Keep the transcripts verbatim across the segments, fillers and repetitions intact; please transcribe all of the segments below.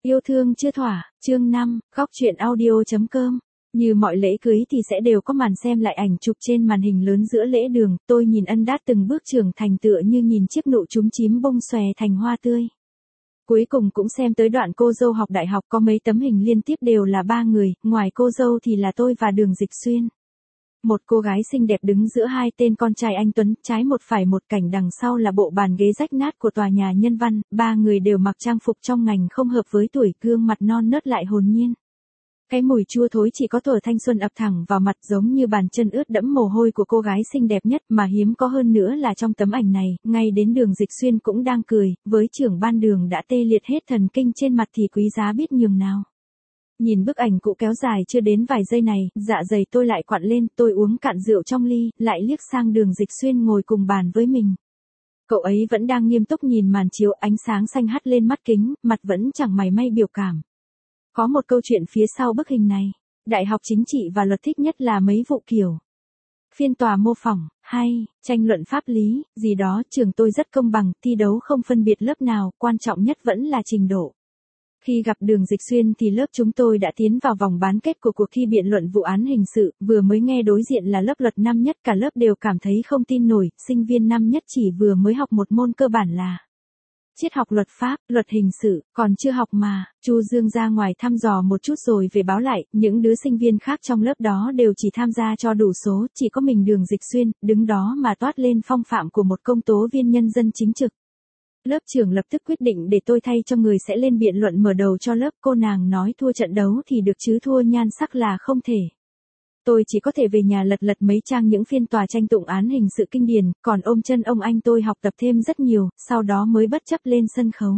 Yêu thương chưa thỏa, chương năm, góc truyện audio.com. Như mọi lễ cưới thì sẽ đều có màn xem lại ảnh chụp trên màn hình lớn giữa lễ đường, tôi nhìn Ân Đát từng bước trưởng thành tựa như nhìn chiếc nụ chúm chím bông xòe thành hoa tươi. Cuối cùng cũng xem tới đoạn cô dâu học đại học, có mấy tấm hình liên tiếp đều là ba người, ngoài cô dâu thì là tôi và Đường Dịch Xuyên. Một cô gái xinh đẹp đứng giữa hai tên con trai anh tuấn, trái một phải một, cảnh đằng sau là bộ bàn ghế rách nát của tòa nhà nhân văn, ba người đều mặc trang phục trong ngành không hợp với tuổi, gương mặt non nớt lại hồn nhiên. Cái mùi chua thối chỉ có thuở thanh xuân ập thẳng vào mặt, giống như bàn chân ướt đẫm mồ hôi của cô gái xinh đẹp nhất, mà hiếm có hơn nữa là trong tấm ảnh này, ngay đến Đường Dịch Xuyên cũng đang cười, với trưởng ban Đường đã tê liệt hết thần kinh trên mặt thì quý giá biết nhường nào. Nhìn bức ảnh cũ kéo dài chưa đến vài giây này, dạ dày tôi lại quặn lên, tôi uống cạn rượu trong ly, lại liếc sang Đường Dịch Xuyên ngồi cùng bàn với mình. Cậu ấy vẫn đang nghiêm túc nhìn màn chiếu, ánh sáng xanh hắt lên mắt kính, mặt vẫn chẳng mảy may biểu cảm. Có một câu chuyện phía sau bức hình này. Đại học chính trị và luật thích nhất là mấy vụ kiểu phiên tòa mô phỏng, hay tranh luận pháp lý, gì đó. Trường tôi rất công bằng, thi đấu không phân biệt lớp nào, quan trọng nhất vẫn là trình độ. Khi gặp Đường Dịch Xuyên thì lớp chúng tôi đã tiến vào vòng bán kết của cuộc thi biện luận vụ án hình sự, vừa mới nghe đối diện là lớp luật năm nhất, cả lớp đều cảm thấy không tin nổi, sinh viên năm nhất chỉ vừa mới học một môn cơ bản là triết học luật pháp, luật hình sự, còn chưa học mà. Chu Dương ra ngoài thăm dò một chút rồi về báo lại, những đứa sinh viên khác trong lớp đó đều chỉ tham gia cho đủ số, chỉ có mình Đường Dịch Xuyên, đứng đó mà toát lên phong phạm của một công tố viên nhân dân chính trực. Lớp trưởng lập tức quyết định để tôi thay cho người sẽ lên biện luận mở đầu cho lớp. Cô nàng nói thua trận đấu thì được chứ thua nhan sắc là không thể. Tôi chỉ có thể về nhà lật lật mấy trang những phiên tòa tranh tụng án hình sự kinh điển, còn ôm chân ông anh tôi học tập thêm rất nhiều, sau đó mới bất chấp lên sân khấu.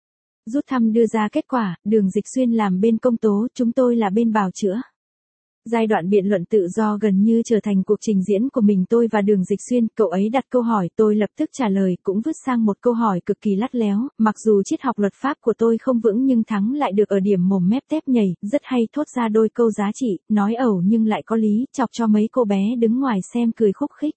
Rút thăm đưa ra kết quả, Đường Dịch Xuyên làm bên công tố, chúng tôi là bên bào chữa. Giai đoạn biện luận tự do gần như trở thành cuộc trình diễn của mình tôi và Đường Dịch Xuyên, cậu ấy đặt câu hỏi, tôi lập tức trả lời, cũng vứt sang một câu hỏi cực kỳ lắt léo, mặc dù triết học luật pháp của tôi không vững nhưng thắng lại được ở điểm mồm mép tép nhảy, rất hay, thốt ra đôi câu giá trị, nói ẩu nhưng lại có lý, chọc cho mấy cô bé đứng ngoài xem cười khúc khích.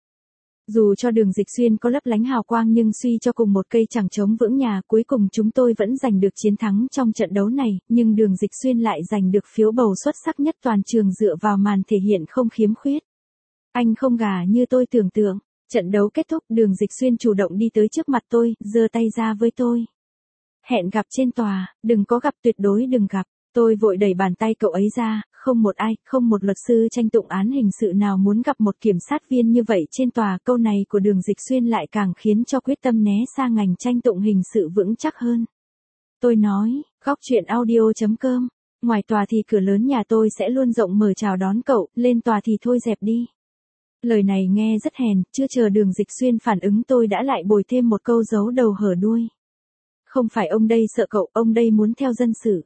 Dù cho Đường Dịch Xuyên có lấp lánh hào quang nhưng suy cho cùng một cây chẳng chống vững nhà, cuối cùng chúng tôi vẫn giành được chiến thắng trong trận đấu này, nhưng Đường Dịch Xuyên lại giành được phiếu bầu xuất sắc nhất toàn trường dựa vào màn thể hiện không khiếm khuyết. Anh không gà như tôi tưởng tượng. Trận đấu kết thúc, Đường Dịch Xuyên chủ động đi tới trước mặt tôi, giơ tay ra với tôi. Hẹn gặp trên tòa, đừng có gặp, tuyệt đối đừng gặp. Tôi vội đẩy bàn tay cậu ấy ra, không một ai, không một luật sư tranh tụng án hình sự nào muốn gặp một kiểm sát viên như vậy trên tòa. Câu này của Đường Dịch Xuyên lại càng khiến cho quyết tâm né xa ngành tranh tụng hình sự vững chắc hơn. Tôi nói, góc truyện audio.com, ngoài tòa thì cửa lớn nhà tôi sẽ luôn rộng mở chào đón cậu, lên tòa thì thôi dẹp đi. Lời này nghe rất hèn, chưa chờ Đường Dịch Xuyên phản ứng tôi đã lại bồi thêm một câu giấu đầu hở đuôi. Không phải ông đây sợ cậu, ông đây muốn theo dân sự.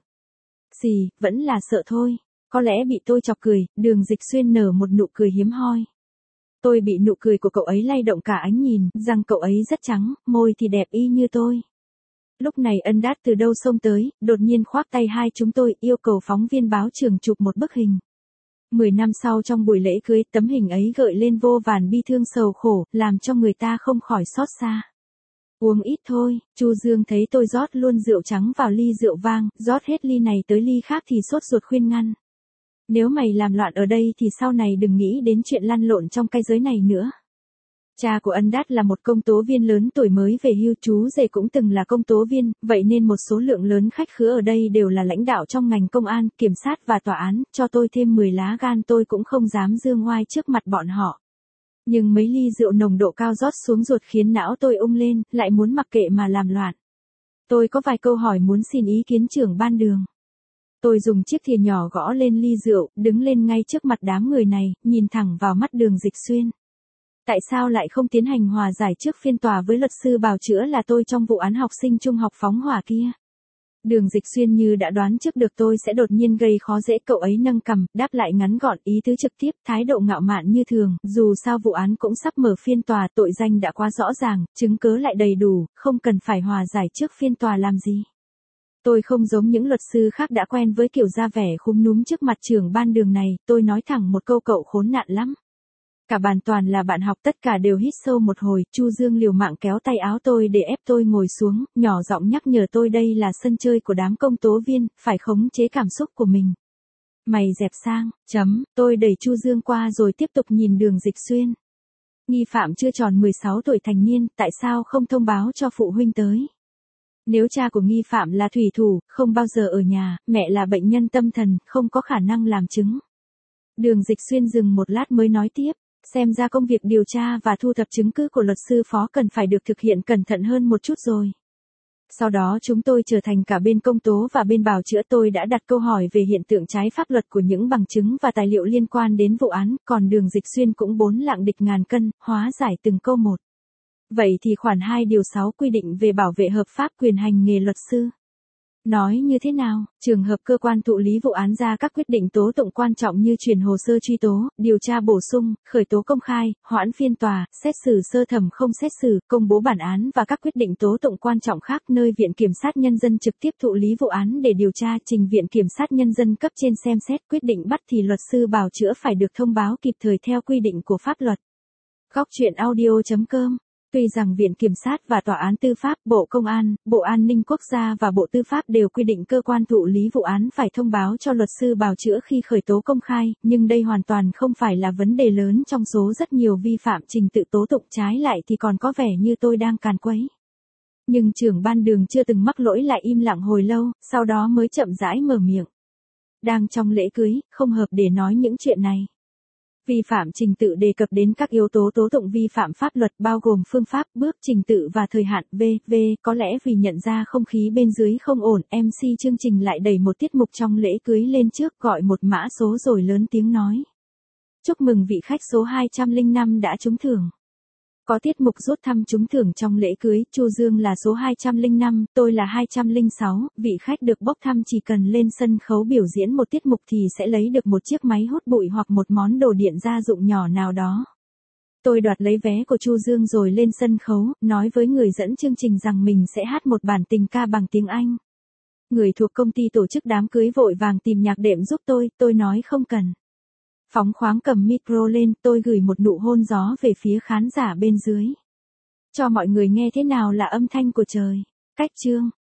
Gì, vẫn là sợ thôi. Có lẽ bị tôi chọc cười, Đường Dịch Xuyên nở một nụ cười hiếm hoi. Tôi bị nụ cười của cậu ấy lay động cả ánh nhìn, răng cậu ấy rất trắng, môi thì đẹp y như tôi. Lúc này Ân Đát từ đâu xông tới, đột nhiên khoác tay hai chúng tôi, yêu cầu phóng viên báo trường chụp một bức hình. Mười năm sau trong buổi lễ cưới, tấm hình ấy gợi lên vô vàn bi thương sầu khổ, làm cho người ta không khỏi xót xa. Uống ít thôi. Chu Dương thấy tôi rót luôn rượu trắng vào ly rượu vang, rót hết ly này tới ly khác thì sốt ruột khuyên ngăn. Nếu mày làm loạn ở đây thì sau này đừng nghĩ đến chuyện lăn lộn trong cái giới này nữa. Cha của Ân Đát là một công tố viên lớn tuổi mới về hưu, chú rể cũng từng là công tố viên, vậy nên một số lượng lớn khách khứa ở đây đều là lãnh đạo trong ngành công an, kiểm sát và tòa án, cho tôi thêm mười lá gan tôi cũng không dám dương oai trước mặt bọn họ. Nhưng mấy ly rượu nồng độ cao rót xuống ruột khiến não tôi ung lên, lại muốn mặc kệ mà làm loạn. Tôi có vài câu hỏi muốn xin ý kiến trưởng ban Đường. Tôi dùng chiếc thìa nhỏ gõ lên ly rượu, đứng lên ngay trước mặt đám người này, nhìn thẳng vào mắt Đường Dịch Xuyên. Tại sao lại không tiến hành hòa giải trước phiên tòa với luật sư bào chữa là tôi trong vụ án học sinh trung học phóng hỏa kia? Đường Dịch Xuyên như đã đoán trước được tôi sẽ đột nhiên gây khó dễ, cậu ấy nâng cằm, đáp lại ngắn gọn, ý tứ trực tiếp, thái độ ngạo mạn như thường, dù sao vụ án cũng sắp mở phiên tòa, tội danh đã quá rõ ràng, chứng cớ lại đầy đủ, không cần phải hòa giải trước phiên tòa làm gì. Tôi không giống những luật sư khác đã quen với kiểu ra vẻ khúm núm trước mặt trưởng ban Đường này, tôi nói thẳng một câu, cậu khốn nạn lắm. Cả bàn toàn là bạn học, tất cả đều hít sâu một hồi, Chu Dương liều mạng kéo tay áo tôi để ép tôi ngồi xuống, nhỏ giọng nhắc nhở tôi đây là sân chơi của đám công tố viên, phải khống chế cảm xúc của mình. Mày dẹp sang, chấm, tôi đẩy Chu Dương qua rồi tiếp tục nhìn Đường Dịch Xuyên. Nghi phạm chưa tròn mười sáu tuổi thành niên, tại sao không thông báo cho phụ huynh tới? Nếu cha của nghi phạm là thủy thủ, không bao giờ ở nhà, mẹ là bệnh nhân tâm thần, không có khả năng làm chứng. Đường Dịch Xuyên dừng một lát mới nói tiếp, xem ra công việc điều tra và thu thập chứng cứ của luật sư phó cần phải được thực hiện cẩn thận hơn một chút rồi. Sau đó chúng tôi trở thành cả bên công tố và bên bào chữa. Tôi đã đặt câu hỏi về hiện tượng trái pháp luật của những bằng chứng và tài liệu liên quan đến vụ án, còn Đường Dịch Xuyên cũng bốn lạng địch ngàn cân, hóa giải từng câu một. Vậy thì khoản hai điều sáu quy định về bảo vệ hợp pháp quyền hành nghề luật sư. Nói như thế nào? Trường hợp cơ quan thụ lý vụ án ra các quyết định tố tụng quan trọng như chuyển hồ sơ truy tố, điều tra bổ sung, khởi tố công khai, hoãn phiên tòa, xét xử sơ thẩm không xét xử, công bố bản án và các quyết định tố tụng quan trọng khác nơi Viện Kiểm sát Nhân dân trực tiếp thụ lý vụ án để điều tra trình Viện Kiểm sát Nhân dân cấp trên xem xét quyết định bắt thì luật sư bào chữa phải được thông báo kịp thời theo quy định của pháp luật. Góc truyện audio chấm com. Tuy rằng Viện Kiểm sát và Tòa án Tư pháp, Bộ Công an, Bộ An ninh Quốc gia và Bộ Tư pháp đều quy định cơ quan thụ lý vụ án phải thông báo cho luật sư bào chữa khi khởi tố công khai, nhưng đây hoàn toàn không phải là vấn đề lớn trong số rất nhiều vi phạm trình tự tố tụng, trái lại thì còn có vẻ như tôi đang càn quấy. Nhưng trưởng ban Đường chưa từng mắc lỗi lại im lặng hồi lâu, sau đó mới chậm rãi mở miệng. Đang trong lễ cưới, không hợp để nói những chuyện này. Vi phạm trình tự đề cập đến các yếu tố tố tụng vi phạm pháp luật bao gồm phương pháp, bước, trình tự và thời hạn. vê vê Có lẽ vì nhận ra không khí bên dưới không ổn, em xê chương trình lại đẩy một tiết mục trong lễ cưới lên trước, gọi một mã số rồi lớn tiếng nói. Chúc mừng vị khách số hai trăm lẻ năm đã trúng thưởng. Có tiết mục rút thăm trúng thưởng trong lễ cưới, Chu Dương là số hai trăm lẻ năm, tôi là hai trăm lẻ sáu, vị khách được bốc thăm chỉ cần lên sân khấu biểu diễn một tiết mục thì sẽ lấy được một chiếc máy hút bụi hoặc một món đồ điện gia dụng nhỏ nào đó. Tôi đoạt lấy vé của Chu Dương rồi lên sân khấu, nói với người dẫn chương trình rằng mình sẽ hát một bản tình ca bằng tiếng Anh. Người thuộc công ty tổ chức đám cưới vội vàng tìm nhạc đệm giúp tôi, tôi nói không cần. Phóng khoáng cầm micro lên, tôi gửi một nụ hôn gió về phía khán giả bên dưới. Cho mọi người nghe thế nào là âm thanh của trời. Cách chương.